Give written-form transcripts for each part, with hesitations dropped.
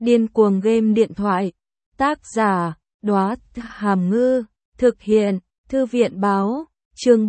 Điên cuồng game điện thoại. Tác giả, Đóa Hàm Ngư. Thực hiện, Thư viện báo. Chương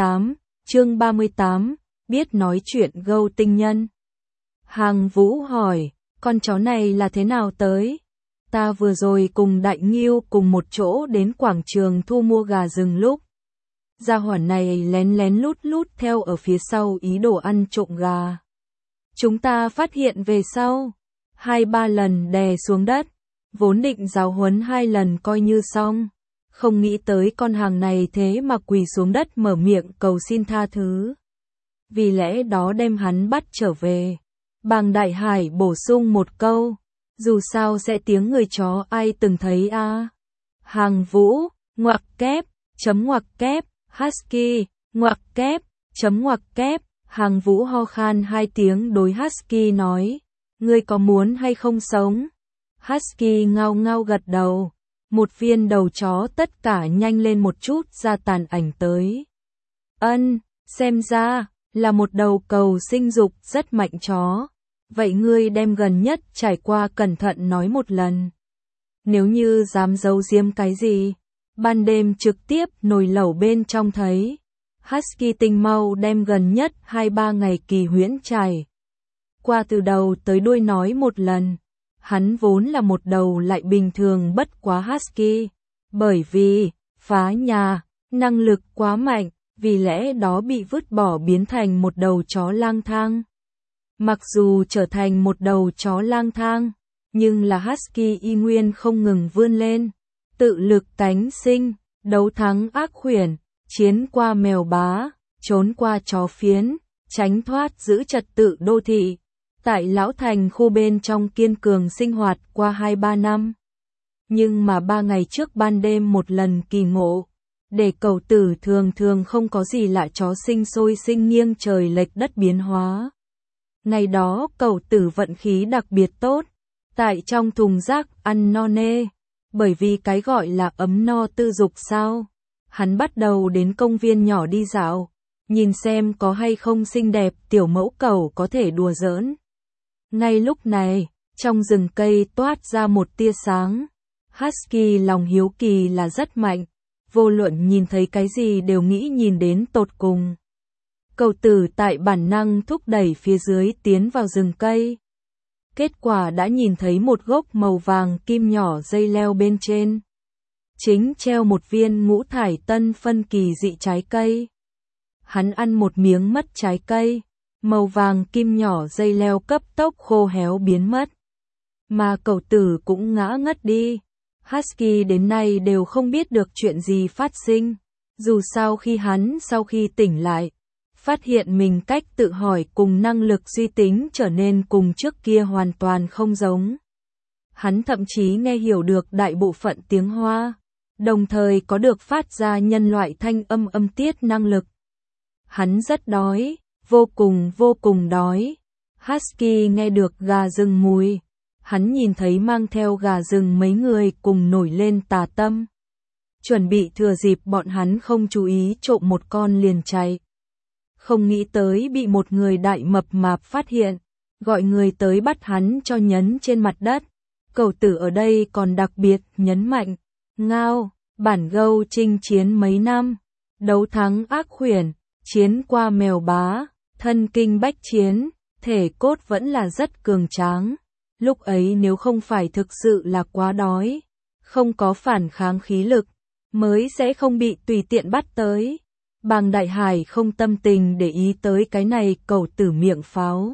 38, biết nói chuyện gâu tinh nhân. Hàng Vũ hỏi, con chó này là thế nào tới? Ta vừa rồi cùng Đại Nghiêu cùng một chỗ đến quảng trường thu mua gà rừng lúc. Gia hỏa này lén lén lút lút theo ở phía sau ý đồ ăn trộm gà. Chúng ta phát hiện về sau. 2-3 lần đè xuống đất. Vốn định giáo huấn 2 lần coi như xong. Không nghĩ tới con hàng này thế mà quỳ xuống đất mở miệng cầu xin tha thứ. Vì lẽ đó đem hắn bắt trở về. Bàng Đại Hải bổ sung một câu. Dù sao sẽ tiếng người chó ai từng thấy a. Hàng Vũ, ngoặc kép, chấm ngoặc kép, Husky, ngoặc kép, chấm ngoặc kép. Hàng Vũ ho khan 2 tiếng đối Husky nói. Ngươi có muốn hay không sống? Husky ngao ngao gật đầu. Một viên đầu chó tất cả nhanh lên một chút ra tàn ảnh tới. Xem ra là một đầu cầu sinh dục rất mạnh chó. Vậy ngươi đem gần nhất trải qua cẩn thận nói một lần. Nếu như dám giấu giếm cái gì, ban đêm trực tiếp nồi lẩu bên trong thấy. Husky tinh mau đem gần nhất 2-3 ngày kỳ huyễn trải qua từ đầu tới đuôi nói một lần. Hắn vốn là một đầu lại bình thường bất quá Husky, bởi vì phá nhà, năng lực quá mạnh, vì lẽ đó bị vứt bỏ biến thành một đầu chó lang thang. Mặc dù trở thành một đầu chó lang thang, nhưng là Husky y nguyên không ngừng vươn lên, tự lực cánh sinh, đấu thắng ác khuyển, chiến qua mèo bá, trốn qua chó phiến, tránh thoát giữ trật tự đô thị. Tại Lão Thành khu bên trong kiên cường sinh hoạt qua 2-3 năm. Nhưng mà 3 ngày trước ban đêm một lần kỳ ngộ, để cẩu tử thường thường không có gì lạ chó sinh sôi sinh nghiêng trời lệch đất biến hóa. Ngày đó cẩu tử vận khí đặc biệt tốt, tại trong thùng rác ăn no nê, bởi vì cái gọi là ấm no tư dục sao. Hắn bắt đầu đến công viên nhỏ đi dạo, nhìn xem có hay không xinh đẹp tiểu mẫu cẩu có thể đùa giỡn. Ngay lúc này, trong rừng cây toát ra một tia sáng. Husky lòng hiếu kỳ là rất mạnh, vô luận nhìn thấy cái gì đều nghĩ nhìn đến tột cùng. Cẩu tử tại bản năng thúc đẩy phía dưới tiến vào rừng cây. Kết quả đã nhìn thấy một gốc màu vàng kim nhỏ dây leo bên trên. Chính treo một viên ngũ thải tân phân kỳ dị trái cây. Hắn ăn một miếng mất trái cây. Màu vàng kim nhỏ dây leo cấp tốc khô héo biến mất. Mà cẩu tử cũng ngã ngất đi. Husky đến nay đều không biết được chuyện gì phát sinh. Dù sao sau khi tỉnh lại, phát hiện mình cách tự hỏi cùng năng lực suy tính trở nên cùng trước kia hoàn toàn không giống. Hắn thậm chí nghe hiểu được đại bộ phận tiếng Hoa, đồng thời có được phát ra nhân loại thanh âm tiết năng lực. Hắn rất đói. Vô cùng đói. Husky nghe được gà rừng mùi. Hắn nhìn thấy mang theo gà rừng mấy người cùng nổi lên tà tâm. Chuẩn bị thừa dịp bọn hắn không chú ý trộm một con liền chạy. Không nghĩ tới bị một người đại mập mạp phát hiện. Gọi người tới bắt hắn cho nhấn trên mặt đất. Cẩu tử ở đây còn đặc biệt nhấn mạnh. Ngao, bản gâu chinh chiến mấy năm. Đấu thắng ác khuyển, chiến qua mèo bá. Thân kinh bách chiến, thể cốt vẫn là rất cường tráng. Lúc ấy nếu không phải thực sự là quá đói, không có phản kháng khí lực, mới sẽ không bị tùy tiện bắt tới. Bàng Đại Hải không tâm tình để ý tới cái này cẩu tử miệng pháo.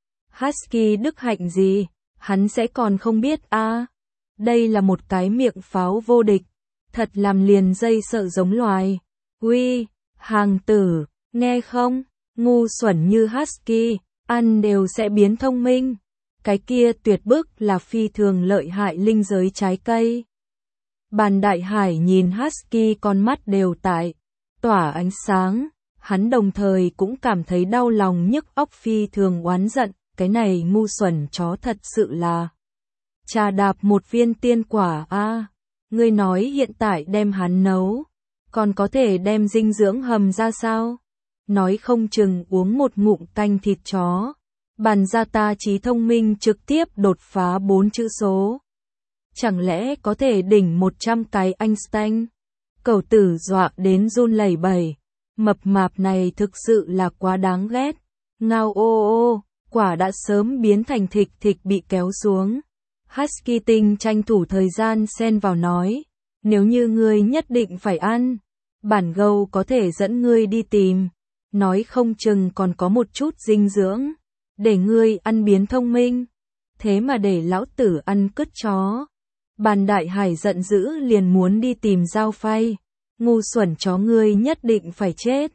Husky đức hạnh gì, hắn sẽ còn không biết a. Đây là một cái miệng pháo vô địch, thật làm liền dây sợ giống loài. Uy, hàng tử, nghe không? Ngu xuẩn như Husky, ăn đều sẽ biến thông minh. Cái kia tuyệt bức là phi thường lợi hại linh giới trái cây. Bàng Đại Hải nhìn Husky con mắt đều tại tỏa ánh sáng. Hắn đồng thời cũng cảm thấy đau lòng nhức óc phi thường oán giận. Cái này ngu xuẩn chó thật sự là trà đạp một viên tiên quả a. Ngươi nói hiện tại đem hắn nấu, còn có thể đem dinh dưỡng hầm ra sao? Nói không chừng uống một ngụm canh thịt chó, Bàn ra ta trí thông minh trực tiếp đột phá 4 chữ số. Chẳng lẽ có thể đỉnh 100 cái Einstein? Cẩu tử dọa đến run lẩy bẩy. Mập mạp này thực sự là quá đáng ghét. Ngao ô ô, quả đã sớm biến thành thịt thịt bị kéo xuống. Husky Tinh tranh thủ thời gian xen vào nói. Nếu như ngươi nhất định phải ăn, bản gâu có thể dẫn ngươi đi tìm. Nói không chừng còn có một chút dinh dưỡng. Để ngươi ăn biến thông minh. Thế mà để lão tử ăn cứt chó. Bàn Đại Hải giận dữ liền muốn đi tìm dao phay. Ngu xuẩn chó ngươi nhất định phải chết.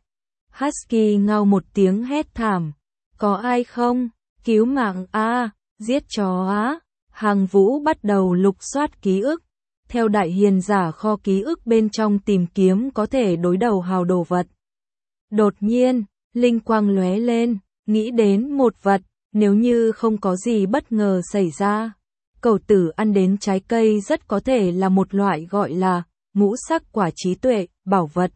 Husky ngao một tiếng hét thảm. Có ai không? Cứu mạng a, giết chó á. Hàng Vũ bắt đầu lục soát ký ức. Theo đại hiền giả kho ký ức bên trong tìm kiếm có thể đối đầu hào đồ vật. Đột nhiên, linh quang lóe lên, nghĩ đến một vật, nếu như không có gì bất ngờ xảy ra. Cẩu tử ăn đến trái cây rất có thể là một loại gọi là ngũ sắc quả trí tuệ, bảo vật.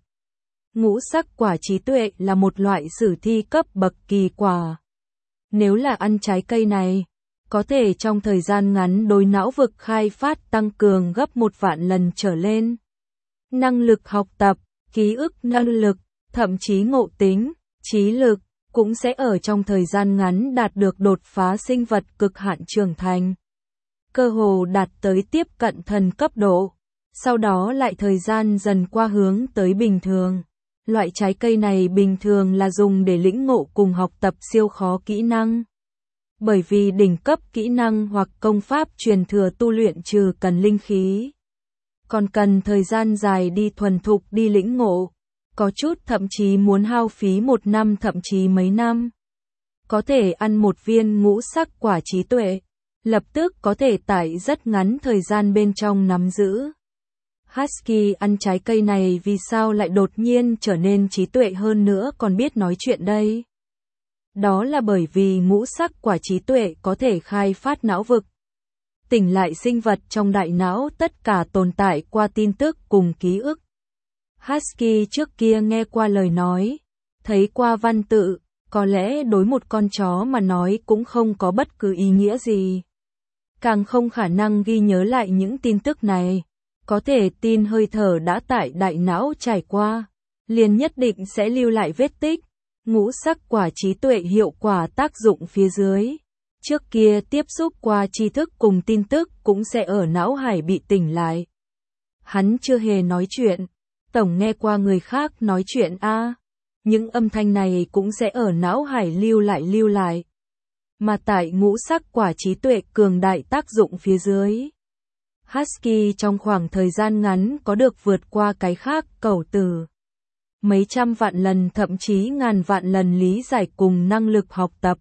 Ngũ sắc quả trí tuệ là một loại sử thi cấp bậc kỳ quả. Nếu là ăn trái cây này, có thể trong thời gian ngắn đối não vực khai phát tăng cường gấp 1 vạn lần trở lên. Năng lực học tập, ký ức năng lực, thậm chí ngộ tính, trí lực, cũng sẽ ở trong thời gian ngắn đạt được đột phá sinh vật cực hạn trưởng thành. Cơ hồ đạt tới tiếp cận thần cấp độ, sau đó lại thời gian dần qua hướng tới bình thường. Loại trái cây này bình thường là dùng để lĩnh ngộ cùng học tập siêu khó kỹ năng. Bởi vì đỉnh cấp kỹ năng hoặc công pháp truyền thừa tu luyện trừ cần linh khí, còn cần thời gian dài đi thuần thục đi lĩnh ngộ, có chút thậm chí muốn hao phí 1 năm thậm chí mấy năm. Có thể ăn một viên ngũ sắc quả trí tuệ, lập tức có thể tại rất ngắn thời gian bên trong nắm giữ. Husky ăn trái cây này vì sao lại đột nhiên trở nên trí tuệ hơn nữa còn biết nói chuyện đây? Đó là bởi vì ngũ sắc quả trí tuệ có thể khai phát não vực. Tỉnh lại sinh vật trong đại não tất cả tồn tại qua tin tức cùng ký ức. Husky trước kia nghe qua lời nói, thấy qua văn tự, có lẽ đối một con chó mà nói cũng không có bất cứ ý nghĩa gì. Càng không khả năng ghi nhớ lại những tin tức này. Có thể tin hơi thở đã tại đại não trải qua, liền nhất định sẽ lưu lại vết tích. Ngũ sắc quả trí tuệ hiệu quả tác dụng phía dưới. Trước kia tiếp xúc qua tri thức cùng tin tức cũng sẽ ở não hải bị tỉnh lại. Hắn chưa hề nói chuyện, tổng nghe qua người khác nói chuyện a. Những âm thanh này cũng sẽ ở não hải lưu lại. Mà tại ngũ sắc quả trí tuệ cường đại tác dụng phía dưới. Husky trong khoảng thời gian ngắn có được vượt qua cái khác cẩu tử. Mấy trăm vạn lần thậm chí ngàn vạn lần lý giải cùng năng lực học tập.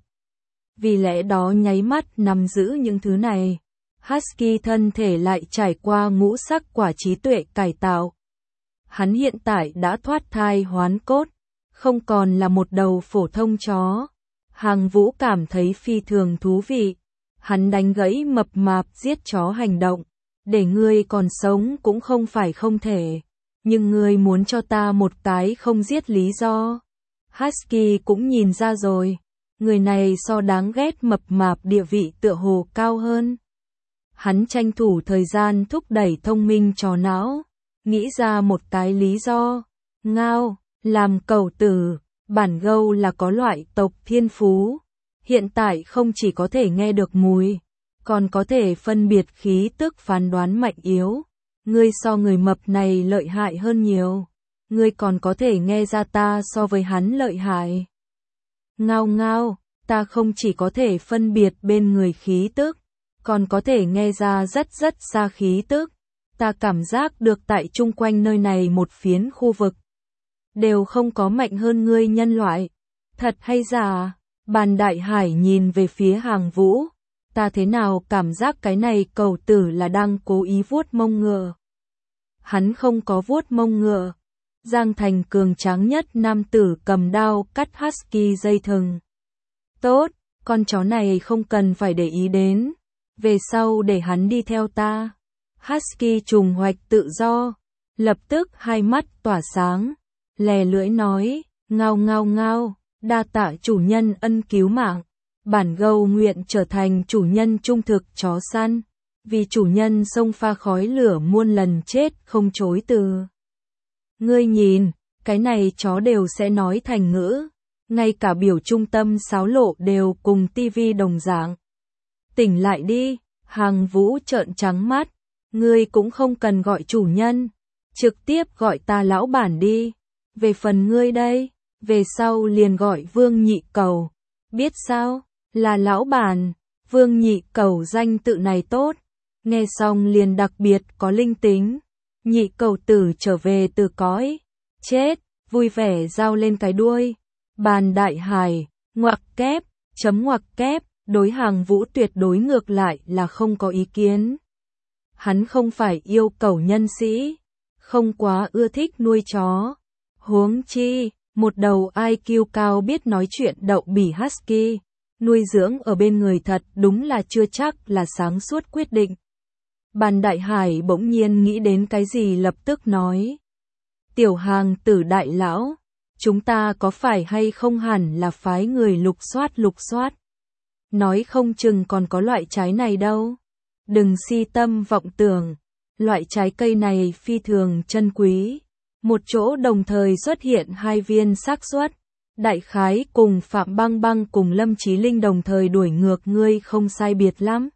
Vì lẽ đó nháy mắt nắm giữ những thứ này. Husky thân thể lại trải qua ngũ sắc quả trí tuệ cải tạo. Hắn hiện tại đã thoát thai hoán cốt, không còn là một đầu phổ thông chó. Hàng Vũ cảm thấy phi thường thú vị. Hắn đánh gãy mập mạp giết chó hành động. Để ngươi còn sống cũng không phải không thể. Nhưng ngươi muốn cho ta một cái không giết lý do. Husky cũng nhìn ra rồi. Người này so đáng ghét mập mạp địa vị tựa hồ cao hơn. Hắn tranh thủ thời gian thúc đẩy thông minh trò não. Nghĩ ra một cái lý do. Ngao, làm cẩu tử, bản gâu là có loại tộc thiên phú. Hiện tại không chỉ có thể nghe được mùi, còn có thể phân biệt khí tức phán đoán mạnh yếu. Ngươi so người mập này lợi hại hơn nhiều. Ngươi còn có thể nghe ra ta so với hắn lợi hại. Ngao ngao, ta không chỉ có thể phân biệt bên người khí tức, còn có thể nghe ra rất xa khí tức. Ta cảm giác được tại chung quanh nơi này một phiến khu vực đều không có mạnh hơn ngươi nhân loại. Thật hay giả? Bàn Đại Hải nhìn về phía Hàng Vũ. Ta thế nào cảm giác cái này cẩu tử là đang cố ý vuốt mông ngựa. Hắn không có vuốt mông ngựa. Giang Thành cường tráng nhất nam tử cầm đao cắt Husky dây thừng. Tốt, con chó này không cần phải để ý đến. Về sau để hắn đi theo ta. Husky trùng hoạch tự do. Lập tức hai mắt tỏa sáng. Lè lưỡi nói, ngao ngao ngao, đa tạ chủ nhân ân cứu mạng. Bản gâu nguyện trở thành chủ nhân trung thực chó săn, vì chủ nhân sông pha khói lửa muôn lần chết không chối từ. Ngươi nhìn, cái này chó đều sẽ nói thành ngữ, ngay cả biểu trung tâm sáo lộ đều cùng tivi đồng dạng. Tỉnh lại đi, Hàng Vũ trợn trắng mắt, ngươi cũng không cần gọi chủ nhân, trực tiếp gọi ta lão bản đi. Về phần ngươi đây, về sau liền gọi Vương Nhị Cẩu, biết sao, là lão bản. Vương Nhị Cẩu danh tự này tốt, nghe xong liền đặc biệt có linh tính. Nhị Cẩu tử trở về từ cõi chết, vui vẻ giao lên cái đuôi. Bàn Đại Hải, ngoặc kép, chấm ngoặc kép, đối Hàng Vũ tuyệt đối ngược lại là không có ý kiến. Hắn không phải yêu cẩu nhân sĩ, không quá ưa thích nuôi chó. Huống chi, một đầu IQ cao biết nói chuyện đậu bỉ husky, nuôi dưỡng ở bên người thật đúng là chưa chắc là sáng suốt quyết định. Bàn Đại Hải bỗng nhiên nghĩ đến cái gì lập tức nói. Tiểu Hàng tử đại lão, chúng ta có phải hay không hẳn là phái người lục soát. Nói không chừng còn có loại trái này đâu. Đừng si tâm vọng tưởng, loại trái cây này phi thường chân quý. Một chỗ đồng thời xuất hiện hai viên xác suất. Đại khái cùng Phạm Băng Băng cùng Lâm Chí Linh đồng thời đuổi ngược ngươi không sai biệt lắm.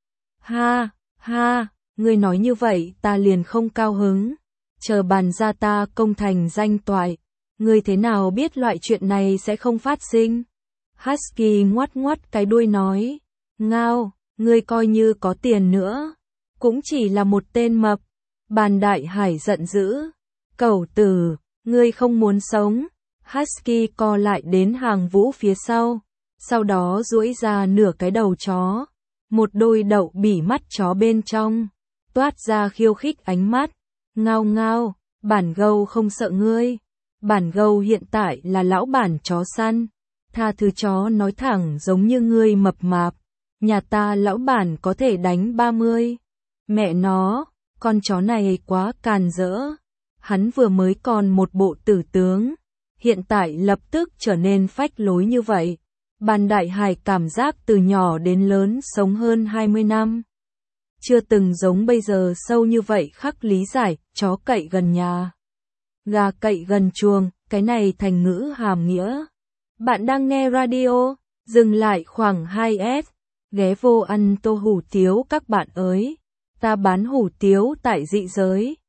Ha, ngươi nói như vậy ta liền không cao hứng. Chờ bàn ra ta công thành danh toại. Ngươi thế nào biết loại chuyện này sẽ không phát sinh? Husky ngoắt cái đuôi nói. Ngao, ngươi coi như có tiền nữa, cũng chỉ là một tên mập. Bàn Đại Hải giận dữ. Cẩu tử, ngươi không muốn sống. Husky co lại đến Hàng Vũ phía sau đó duỗi ra nửa cái đầu chó. Một đôi đậu bỉ mắt chó bên trong, toát ra khiêu khích ánh mắt. Ngao, bản gâu không sợ ngươi. Bản gâu hiện tại là lão bản chó săn. Tha thứ chó nói thẳng giống như ngươi mập mạp. Nhà ta lão bản có thể đánh 30. Mẹ nó, con chó này quá càn rỡ. Hắn vừa mới còn một bộ tử tướng, hiện tại lập tức trở nên phách lối như vậy. Bàn Đại Hải cảm giác từ nhỏ đến lớn sống hơn 20 năm. Chưa từng giống bây giờ sâu như vậy khắc lý giải, chó cậy gần nhà, gà cậy gần chuồng, cái này thành ngữ hàm nghĩa. Bạn đang nghe radio, dừng lại khoảng 2S, ghé vô ăn tô hủ tiếu các bạn ơi. Ta bán hủ tiếu tại dị giới.